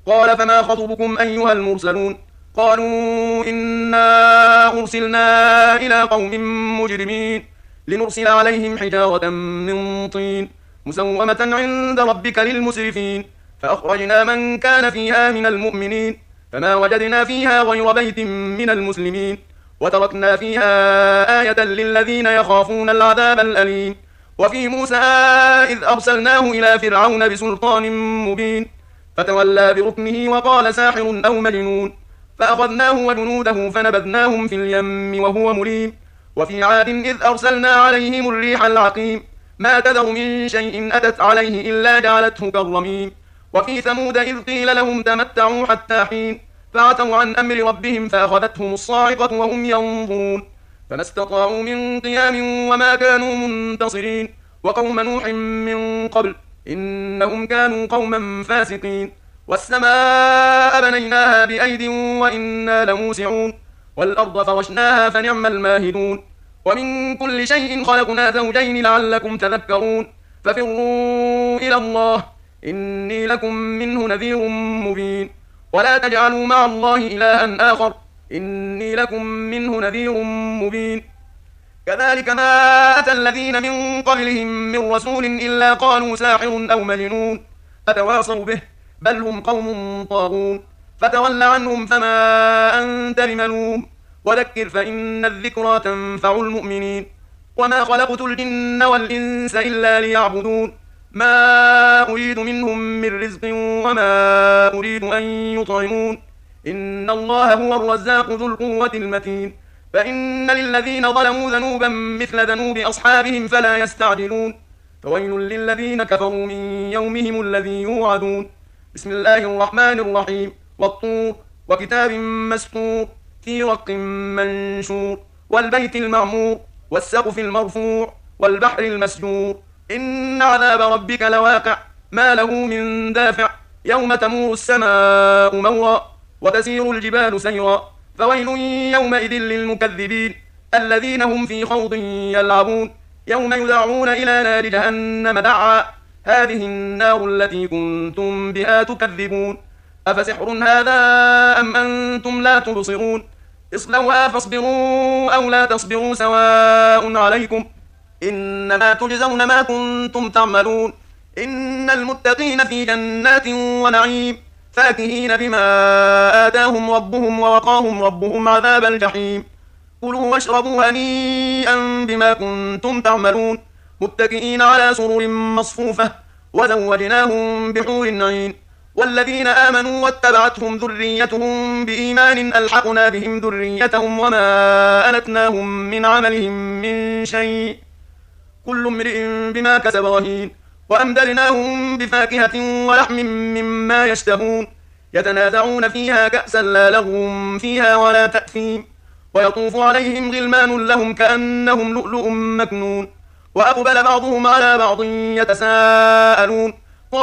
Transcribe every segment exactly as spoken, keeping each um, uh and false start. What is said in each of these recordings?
قال فما خطبكم أيها المرسلون قالوا إنا أرسلنا إلى قوم مجرمين لنرسل عليهم حجارة من طين مسومة عند ربك للمسرفين فأخرجنا من كان فيها من المؤمنين فما وجدنا فيها غير بيت من المسلمين وتركنا فيها آية للذين يخافون العذاب الأليم وفي موسى إذ أرسلناه إلى فرعون بسلطان مبين فتولى بركنه وقال ساحر أو مجنون فأخذناه وجنوده فنبذناهم في اليم وهو مليم وفي عاد إذ أرسلنا عليهم الريح العقيم ما تذر من شيء أتت عليه إلا جعلته كالرميم وفي ثمود إذ قيل لهم تمتعوا حتى حين فعتوا عن أمر ربهم فأخذتهم الصاعقة وهم ينظرون فما استطاعوا من قيام وما كانوا منتصرين وقوم نوح من قبل إنهم كانوا قوما فاسقين والسماء بنيناها بأيد وإنا لموسعون والأرض فرشناها فنعم الماهدون ومن كل شيء خلقنا زوجين لعلكم تذكرون ففروا إلى الله إني لكم منه نذير مبين ولا تجعلوا مع الله إلها آخر إني لكم منه نذير مبين كذلك ما أتى الذين من قبلهم من رسول إلا قالوا ساحر أو مجنون أتواصوا به بل هم قوم طاغون فتول عنهم فما أنت بملوم وذكر فإن الذكرى تنفع المؤمنين وما خلقت الجن والإنس إلا ليعبدون ما أريد منهم من رزق وما أريد أن يطعمون إن الله هو الرزاق ذو القوة المتين فإن للذين ظلموا ذنوبا مثل ذنوب أصحابهم فلا يستعجلون فويل للذين كفروا من يومهم الذي يوعدون بسم الله الرحمن الرحيم والطور وكتاب مسطور في رق منشور والبيت المعمور والسقف المرفوع والبحر المسجور إن عذاب ربك لواقع ما له من دافع يوم تمور السماء مورا وتسير الجبال سيرا فويل يومئذ للمكذبين الذين هم في خوض يلعبون يوم يدعون إلى نار جهنم دعا هذه النار التي كنتم بها تكذبون أفسحر هذا أم أنتم لا تبصرون اصلوها فاصبروا أو لا تصبروا سواء عليكم إنما تجزون ما كنتم تعملون إن المتقين في جنات ونعيم فاكهين بما آتاهم ربهم ووقاهم ربهم عذاب الجحيم كلوا واشربوا هنيئا بما كنتم تعملون متكئين على سرر مصفوفة وزوجناهم بحور عين والذين آمنوا واتبعتهم ذريتهم بإيمان ألحقنا بهم ذريتهم وما ألتناهم من عملهم من شيء كل امرئ بما كسب رهين وأمددناهم بفاكهة ولحم مما يشتهون يتنازعون فيها كأسا لا لغو فيها ولا تأثيم ويطوف عليهم غلمان لهم كأنهم لؤلؤ مكنون وأقبل بعضهم على بعض يتساءلون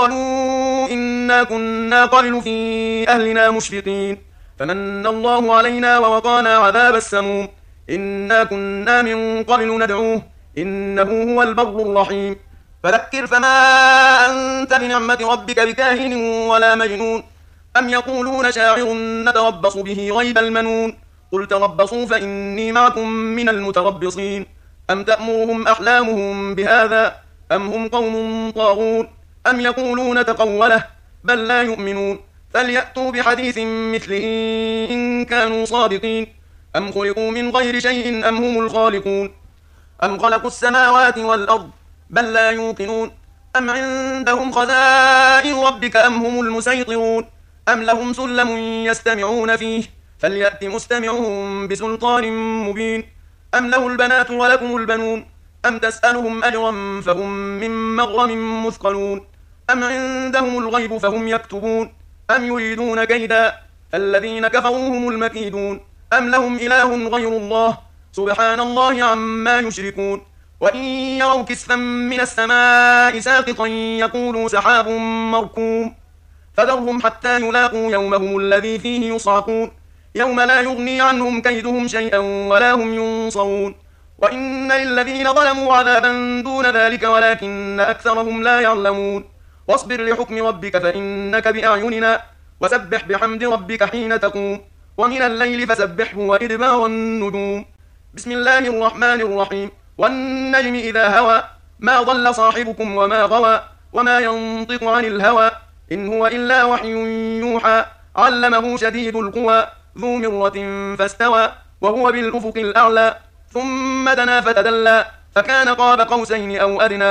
قالوا إنا كنا قبل في أهلنا مشفقين فمن الله علينا ووقانا عذاب السموم إنا كنا من قبل ندعوه إنه هو البر الرحيم فذكر فما أنت بنعمة ربك بكاهن ولا مجنون أم يقولون شاعر نتربص به ريب المنون قل تربصوا فإني معكم من المتربصين أم تأمرهم أحلامهم بهذا أم هم قوم طاغون أم يقولون تقوله بل لا يؤمنون فليأتوا بحديث مثله إن كانوا صادقين أم خلقوا من غير شيء أم هم الخالقون أم خلقوا السماوات والأرض بل لا يوقنون أم عندهم خزائن ربك أم هم المسيطرون أم لهم سلم يستمعون فيه فليأت مستمعهم بسلطان مبين أم له البنات ولكم البنون أم تسألهم أجرا فهم من مغرم مثقلون أم عندهم الغيب فهم يكتبون أم يريدون كيدا الذين كفروا هم المكيدون أم لهم إله غير الله سبحان الله عما يشركون وإن يروا كسفا من السماء ساقطا يقولوا سحاب مركوم فذرهم حتى يلاقوا يومهم الذي فيه يصعقون يوم لا يغني عنهم كيدهم شيئا ولا هم ينصرون وإن للذين ظلموا عذابا دون ذلك ولكن أكثرهم لا يعلمون واصبر لحكم ربك فإنك بأعيننا وسبح بحمد ربك حين تقوم ومن الليل فسبحه وإدبار النجوم. بسم الله الرحمن الرحيم. والنجم إذا هوى ما ضل صاحبكم وما غوى وما ينطق عن الهوى إن هو إلا وحي يوحى علمه شديد القوى ذو مرة فاستوى وهو بالأفق الأعلى ثم دنا فتدلى فكان قاب قوسين أو أدنى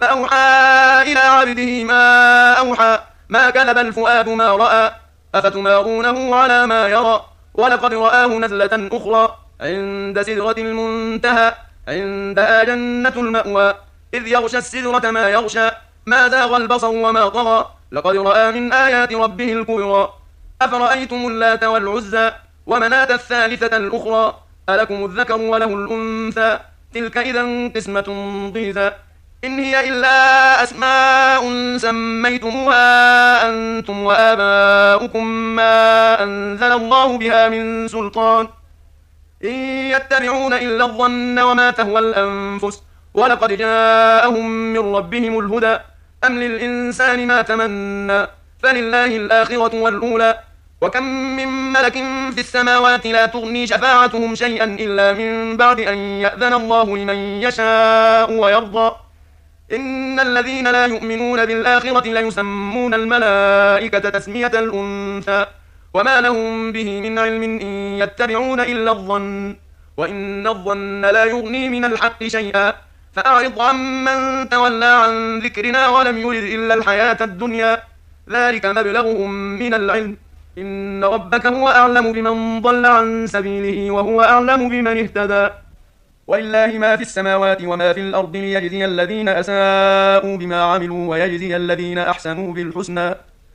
فأوحى إلى عبده ما أوحى ما كذب الفؤاد ما رأى أفتمارونه على ما يرى ولقد رآه نزلة أخرى عند سدرة المنتهى عندها جنة المأوى إذ يغشى السدرة ما يغشى ما زاغ البصر وما طغى لقد رأى من آيات ربه الكبرى أفرأيتم اللات والعزى ومناة الثالثة الأخرى ألكم الذكر وله الأنثى تلك إذا قسمة ضيزى إن هي إلا أسماء سميتموها أنتم وآباؤكم ما أنزل الله بها من سلطان إن يتبعون إلا الظن وما تهوى الأنفس ولقد جاءهم من ربهم الهدى أم للإنسان ما تمنى فلله الآخرة والأولى وكم من ملك في السماوات لا تغني شفاعتهم شيئا إلا من بعد أن يأذن الله لمن يشاء ويرضى إن الذين لا يؤمنون بالآخرة ليسمون الملائكة تسمية الأنثى وما لهم به من علم إن يتبعون إلا الظن وإن الظن لا يغني من الحق شيئا فأعرض عمن تولى عن ذكرنا ولم يرد إلا الحياة الدنيا ذلك مبلغهم من العلم إن ربك هو أعلم بمن ضل عن سبيله وهو أعلم بمن اهتدى ولله ما في السماوات وما في الأرض ليجزي الذين أساءوا بما عملوا ويجزي الذين أحسنوا بالحسنى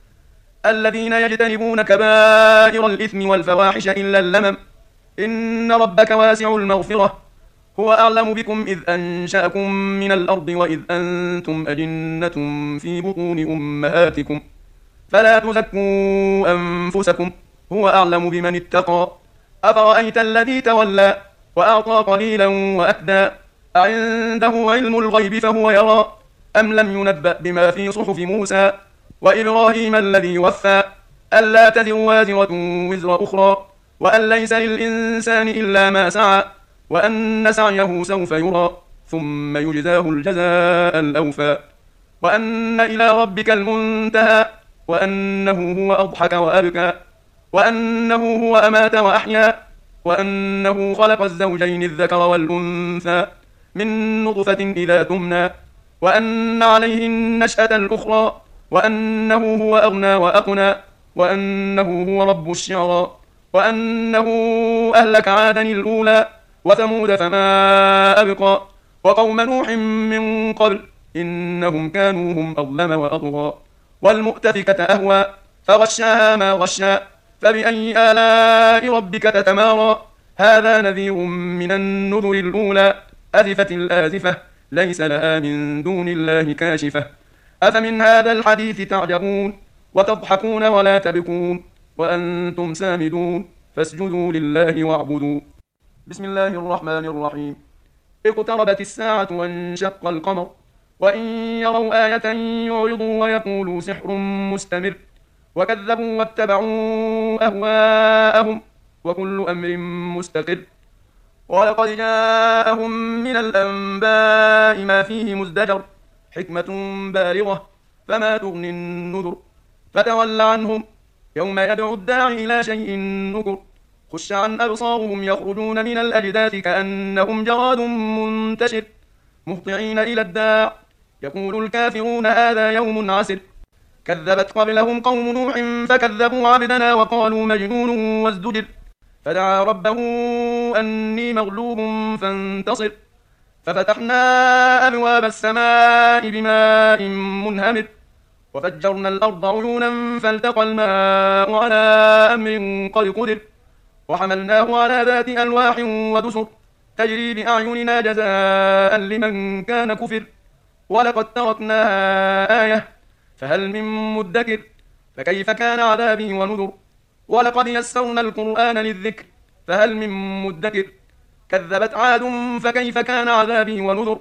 الذين يجتنبون كبائر الإثم والفواحش إلا اللمم إن ربك واسع المغفرة هو أعلم بكم إذ أنشأكم من الأرض وإذ أنتم أجنة في بطون أمهاتكم فلا تزكوا أنفسكم هو أعلم بمن اتقى أفرأيت الذي تولى وأعطى قليلا وأكدى أعنده علم الغيب فهو يرى أم لم ينبأ بما في صحف موسى وإبراهيم الذي وفى ألا تزر وازرة وزر أخرى وأن ليس للإنسان إلا ما سعى وأن سعيه سوف يرى ثم يجزاه الجزاء الأوفى وأن إلى ربك المنتهى وأنه هو أضحك وأبكى وأنه هو أمات وأحيا وأنه خلق الزوجين الذكر والأنثى من نطفة إذا تمنى وأن عليه النشأة الأخرى وأنه هو أغنى وأقنى وأنه هو رب الشعرى وأنه أهلك عادا الأولى وثمود فما أبقى وقوم نوح من قبل إنهم كانوا هم أظلم وأطغى والمؤتفكة أهوى فغشاها ما غشى فبأي آلاء ربك تتمارى هذا نذير من النذر الأولى أزفت الآزفة ليس لها من دون الله كاشفة أفمن هذا الحديث تعجبون وتضحكون ولا تبكون وأنتم سامدون فاسجدوا لله واعبدوا. بسم الله الرحمن الرحيم. اقتربت الساعة وانشق القمر وإن يروا آية يعرضوا ويقولوا سحر مستمر وكذبوا واتبعوا أهواءهم وكل أمر مستقر ولقد جاءهم من الأنباء ما فيه مزدجر حكمة بالغة فما تغني النذر فتول عنهم يوم يدعو الداعي إلى شيء نكر خش عن أبصارهم يخرجون من الأجداث كأنهم جراد منتشر مهطعين إلى الداع يقول الكافرون هذا يوم عسر كذبت قبلهم قوم نوح فكذبوا عبدنا وقالوا مجنون وازدجر فدعا ربه أني مغلوب فانتصر ففتحنا أبواب السماء بماء منهمر وفجرنا الأرض عيونا فالتقى الماء على أمر قد قدر وحملناه على ذات ألواح ودسر تجري بأعيننا جزاء لمن كان كفر ولقد تركناها آية فهل من مدكر فكيف كان عذابي ونذر ولقد يسرنا القرآن للذكر فهل من مدكر كذبت عاد فكيف كان عذابي ونذر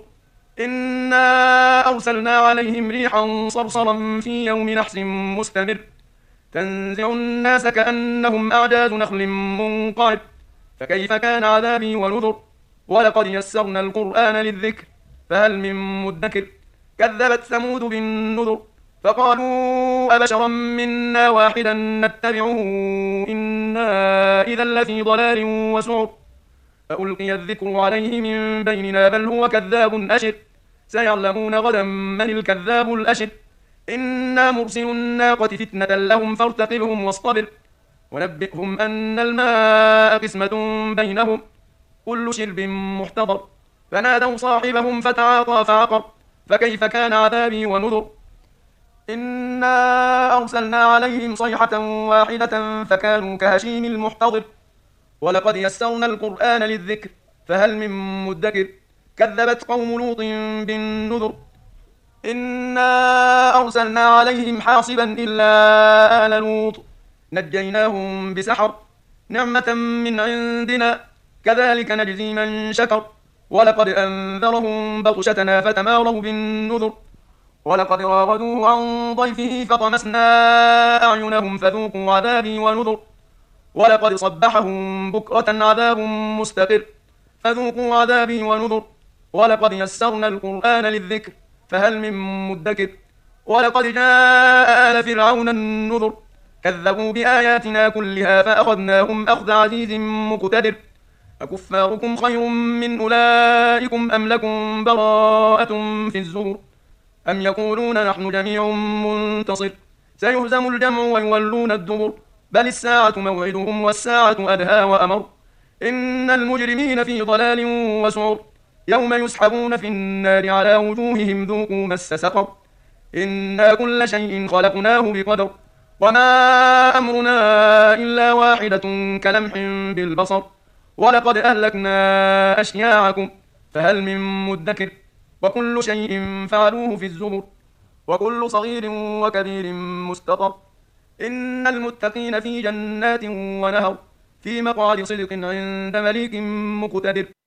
إنا أرسلنا عليهم ريحا صرصرا في يوم نحس مستمر تنزع الناس كأنهم أعجاز نخل منقعر فكيف كان عذابي ونذر ولقد يسرنا القرآن للذكر فهل من مدكر كذبت ثمود بالنذر فقالوا أبشرا منا واحدا نتبعه إنا إذا لفي ضلال وسعر فألقي الذكر عليه من بيننا بل هو كذاب أشر سيعلمون غدا من الكذاب الأشر إنا مرسل الناقة فتنة لهم فارتقبهم واصطبر ونبئهم أن الماء قسمة بينهم كل شرب محتضر فنادوا صاحبهم فتعاطى فعقر فكيف كان عذابي ونذر إنا أرسلنا عليهم صيحة واحدة فكانوا كهشيم المحتضر ولقد يسرنا القرآن للذكر فهل من مدكر كذبت قوم لوط بالنذر إنا أرسلنا عليهم حاصبا إلا آل لوط نجيناهم بسحر نعمة من عندنا كذلك نجزي من شكر ولقد أنذرهم بطشتنا فتماروا بالنذر ولقد راودوه عن ضيفه فطمسنا أعينهم فذوقوا عذابي ونذر ولقد صبحهم بكرة عذاب مستقر فذوقوا عذابي ونذر ولقد يسرنا القرآن للذكر فهل من مدكر ولقد جاء آل فرعون النذر كذبوا بآياتنا كلها فأخذناهم أخذ عزيز مقتدر أكفاركم خير من أولئكم أم لكم براءة في الزبر أم يقولون نحن جميع منتصر سيهزم الجمع ويولون الدبر بل الساعة موعدهم والساعة أدهى وأمر إن المجرمين في ضلال وسعر يوم يسحبون في النار على وجوههم ذوقوا مس سقر إنا كل شيء خلقناه بقدر وما أمرنا إلا واحدة كلمح بالبصر ولقد أهلكنا أشياعكم فهل من مدكر وكل شيء فعلوه في الزبر وكل صغير وكبير مستطر إن المتقين في جنات ونهر في مقعد صدق عند مليك مقتدر